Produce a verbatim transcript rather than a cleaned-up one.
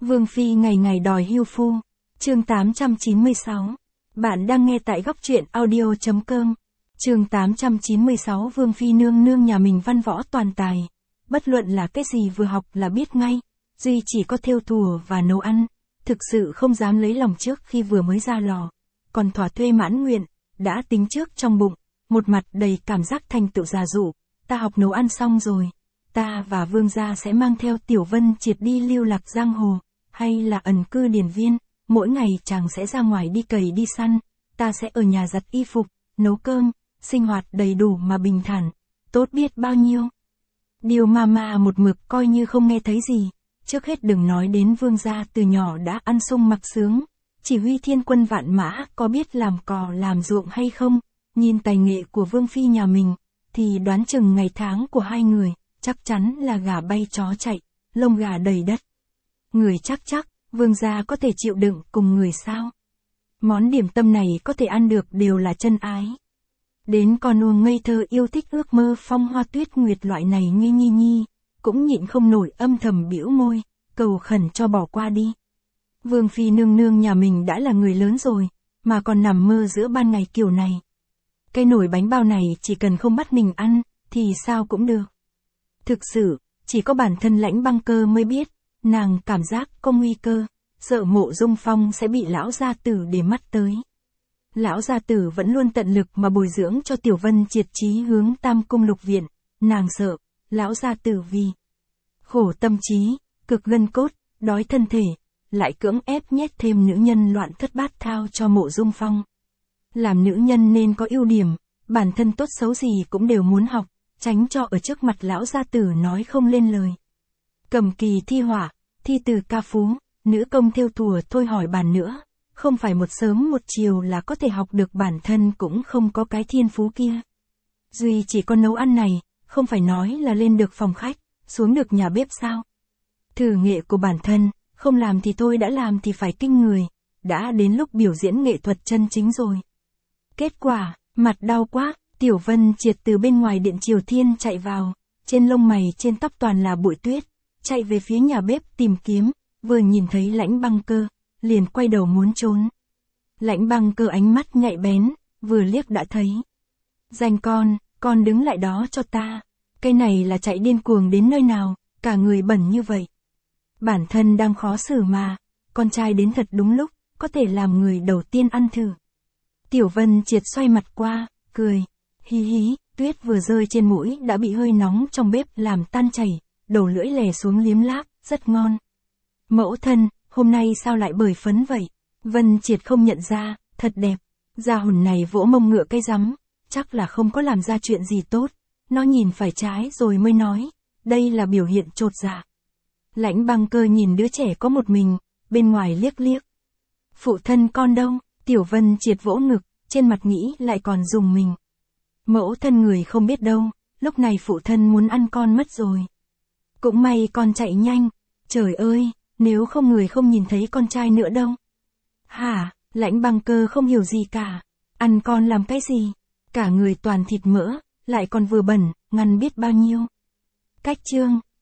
Vương Phi ngày ngày đòi hưu phu. Chương tám trăm chín mươi sáu. Bạn đang nghe tại góc truyện audio chấm com. Chương tám trăm chín mươi sáu. Vương Phi nương nương nhà mình văn võ toàn tài. Bất luận là cái gì vừa học là biết ngay. Duy chỉ có thêu thùa và nấu ăn. Thực sự không dám lấy lòng trước khi vừa mới ra lò. Còn thỏa thuê mãn nguyện, đã tính trước trong bụng. Một mặt đầy cảm giác thành tựu già dụ. Ta học nấu ăn xong rồi. Ta và vương gia sẽ mang theo Tiểu Vân Triệt đi lưu lạc giang hồ. Hay là ẩn cư điển viên. Mỗi ngày chàng sẽ ra ngoài đi cày đi săn. Ta sẽ ở nhà giặt y phục, nấu cơm, sinh hoạt đầy đủ mà bình thản. Tốt biết bao nhiêu. Điều mà mà một mực coi như không nghe thấy gì. Trước hết đừng nói đến vương gia từ nhỏ đã ăn sung mặc sướng. Chỉ huy thiên quân vạn mã có biết làm cò làm ruộng hay không. Nhìn tài nghệ của Vương Phi nhà mình. Thì đoán chừng ngày tháng của hai người. Chắc chắn là gà bay chó chạy. Lông gà đầy đất. Người chắc chắc. Vương gia có thể chịu đựng cùng người sao? Món điểm tâm này có thể ăn được đều là chân ái. Đến con uông ngây thơ yêu thích ước mơ phong hoa tuyết nguyệt loại này như nhi nhi, cũng nhịn không nổi âm thầm bĩu môi, cầu khẩn cho bỏ qua đi. Vương Phi nương nương nhà mình đã là người lớn rồi, mà còn nằm mơ giữa ban ngày kiểu này. Cái nồi bánh bao này chỉ cần không bắt mình ăn, thì sao cũng được. Thực sự, chỉ có bản thân Lãnh Băng Cơ mới biết. Nàng cảm giác có nguy cơ, sợ Mộ Dung Phong sẽ bị lão gia tử để mắt tới. Lão gia tử vẫn luôn tận lực mà bồi dưỡng cho Tiểu Vân Triệt chí hướng Tam Cung Lục Viện, nàng sợ, lão gia tử vì khổ tâm trí, cực gân cốt, đói thân thể, lại cưỡng ép nhét thêm nữ nhân loạn thất bát thao cho Mộ Dung Phong. Làm nữ nhân nên có ưu điểm, bản thân tốt xấu gì cũng đều muốn học, tránh cho ở trước mặt lão gia tử nói không lên lời. Cầm kỳ thi họa, thi từ ca phú, nữ công thêu thùa thôi hỏi bàn nữa, không phải một sớm một chiều là có thể học được, bản thân cũng không có cái thiên phú kia. Duy chỉ có nấu ăn này, không phải nói là lên được phòng khách, xuống được nhà bếp sao. Thử nghệ của bản thân, không làm thì thôi đã làm thì phải kinh người, đã đến lúc biểu diễn nghệ thuật chân chính rồi. Kết quả, mặt đau quá, Tiểu Vân Triệt từ bên ngoài điện Triều Thiên chạy vào, trên lông mày trên tóc toàn là bụi tuyết. Chạy về phía nhà bếp tìm kiếm, vừa nhìn thấy Lãnh Băng Cơ, liền quay đầu muốn trốn. Lãnh Băng Cơ ánh mắt nhạy bén, vừa liếc đã thấy. Danh con, con đứng lại đó cho ta. Cái này là chạy điên cuồng đến nơi nào, cả người bẩn như vậy. Bản thân đang khó xử mà, con trai đến thật đúng lúc, có thể làm người đầu tiên ăn thử. Tiểu Vân Triệt xoay mặt qua, cười, hí hí, tuyết vừa rơi trên mũi đã bị hơi nóng trong bếp làm tan chảy. Đầu lưỡi lè xuống liếm láp, rất ngon. Mẫu thân, hôm nay sao lại bời phấn vậy? Vân Triệt không nhận ra, thật đẹp. Gia hồn này vỗ mông ngựa cái rắm, chắc là không có làm ra chuyện gì tốt. Nó nhìn phải trái rồi mới nói, đây là biểu hiện chột dạ. Lãnh Băng Cơ nhìn đứa trẻ có một mình, bên ngoài liếc liếc. Phụ thân con đâu? Tiểu Vân Triệt vỗ ngực, trên mặt nghĩ lại còn dùng mình. Mẫu thân người không biết đâu, lúc này phụ thân muốn ăn con mất rồi. Cũng may con chạy nhanh, trời ơi, nếu không người không nhìn thấy con trai nữa đâu. Hả, Lãnh Băng Cơ không hiểu gì cả, ăn con làm cái gì, cả người toàn thịt mỡ, lại còn vừa bẩn, ngăn biết bao nhiêu. Cách chương,